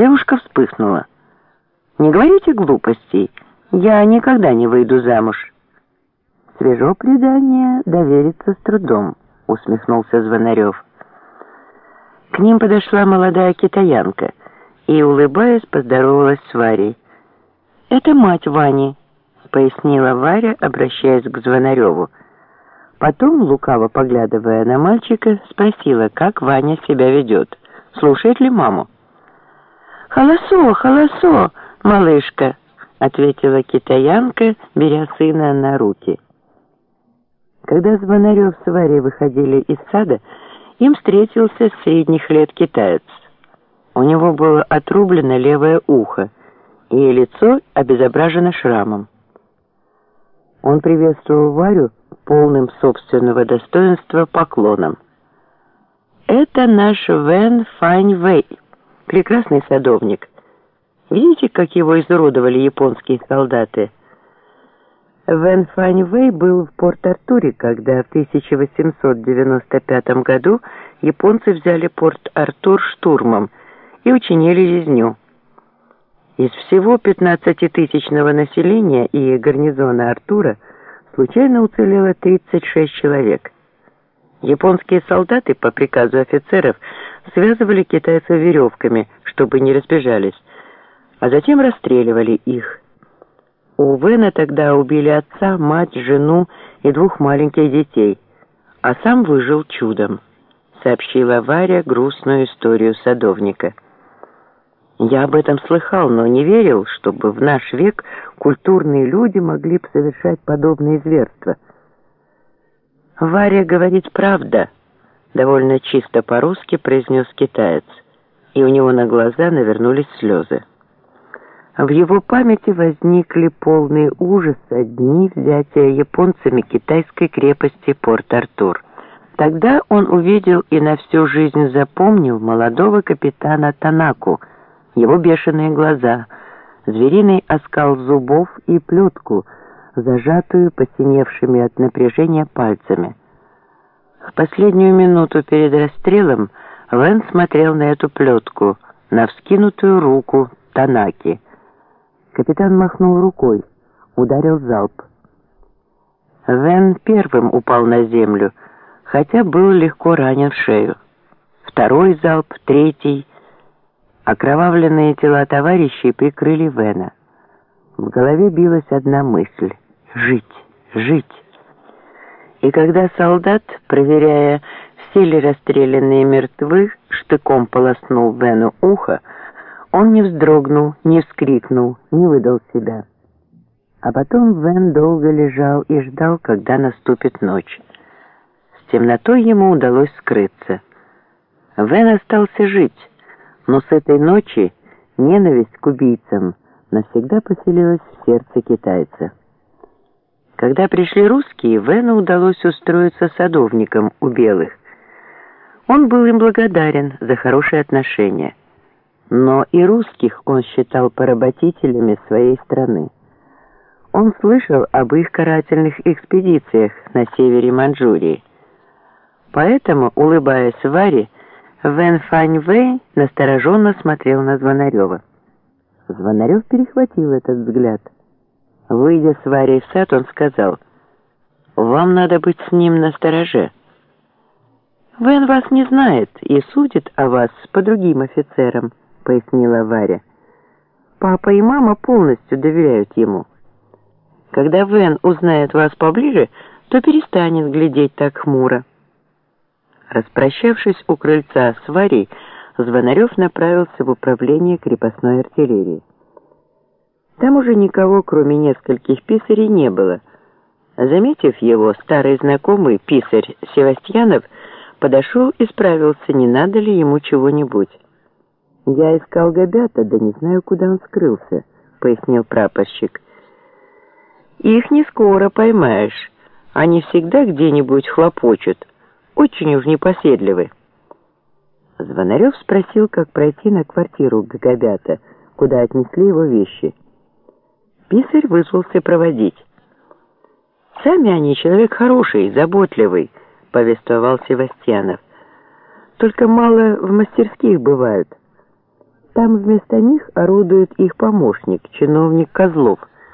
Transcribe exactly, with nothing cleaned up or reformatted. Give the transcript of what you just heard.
Девушка вспыхнула. «Не говорите глупостей, я никогда не выйду замуж». «Свежо предание, довериться с трудом», — усмехнулся Звонарев. К ним подошла молодая китаянка и, улыбаясь, поздоровалась с Варей. «Это мать Вани», — пояснила Варя, обращаясь к Звонареву. Потом, лукаво поглядывая на мальчика, спросила, как Ваня себя ведет, слушает ли маму. «Холосо, холосо, малышка», — ответила китаянка, беря сына на руки. Когда Звонарев с Варей выходили из сада, им встретился средних лет китаец. У него было отрублено левое ухо, и лицо обезображено шрамом. Он приветствовал Варю полным собственного достоинства поклоном. «Это наш Вэн Фань Вэй, прекрасный садовник. Видите, как его изуродовали японские солдаты?» Вэн Фань Вэй был в Порт-Артуре, когда в тысяча восемьсот девяносто пятом году японцы взяли Порт-Артур штурмом и учинили резню. Из всего пятнадцатитысячного населения и гарнизона Артура случайно уцелело тридцать шесть человек. Японские солдаты по приказу офицеров связывали китайцев веревками, чтобы не разбежались, а затем расстреливали их. У Вэна тогда убили отца, мать, жену и двух маленьких детей, а сам выжил чудом, сообщила Варя грустную историю садовника. Я об этом слыхал, но не верил, чтобы в наш век культурные люди могли бы совершать подобные зверства. «Варя говорит правда», — довольно чисто по-русски произнес китаец, и у него на глаза навернулись слезы. В его памяти возникли полные ужаса дни взятия японцами китайской крепости Порт-Артур. Тогда он увидел и на всю жизнь запомнил молодого капитана Танаку, его бешеные глаза, звериный оскал зубов и плетку, зажатую посиневшими от напряжения пальцами. В последнюю минуту перед расстрелом Вэн смотрел на эту плетку, на вскинутую руку Танаки. Капитан махнул рукой, ударил залп. Вэн первым упал на землю, хотя был легко ранен в шею. Второй залп, третий. Окровавленные тела товарищей прикрыли Вэна. В голове билась одна мысль — жить, жить. И когда солдат, проверяя, все ли расстрелянные мертвы, штыком полоснул Вэну ухо, он не вздрогнул, не вскрикнул, не выдал себя. А потом Вэн долго лежал и ждал, когда наступит ночь. С темнотой ему удалось скрыться. Вэн остался жить, но с этой ночи ненависть к убийцам навсегда поселилась в сердце китайца. Когда пришли русские, Вэну удалось устроиться садовником у белых. Он был им благодарен за хорошие отношения. Но и русских он считал поработителями своей страны. Он слышал об их карательных экспедициях на севере Манчжурии. Поэтому, улыбаясь Варе, Вэн Фань Вэй настороженно смотрел на Звонарева. Звонарев перехватил этот взгляд. Выйдя с Варей в сад, он сказал: «Вам надо быть с ним настороже. Вэн вас не знает и судит о вас по другим офицерам», — пояснила Варя. «Папа и мама полностью доверяют ему. Когда Вэн узнает вас поближе, то перестанет глядеть так хмуро». Распрощавшись у крыльца с Варей, Звонарев направился в управление крепостной артиллерии. Там уже никого, кроме нескольких писарей, не было. Заметив его, старый знакомый писарь Севастьянов подошел и справился, не надо ли ему чего-нибудь. «Я искал Габята, да не знаю, куда он скрылся», — пояснил прапорщик. «Их не скоро поймаешь. Они всегда где-нибудь хлопочут. Очень уж непоседливы». Звонарев спросил, как пройти на квартиру к Габята, куда отнесли его вещи. Писарь вызвался проводить. «Сами они человек хороший, заботливый», — повествовал Севастьянов. «Только мало в мастерских бывают. Там вместо них орудует их помощник, чиновник Козлов.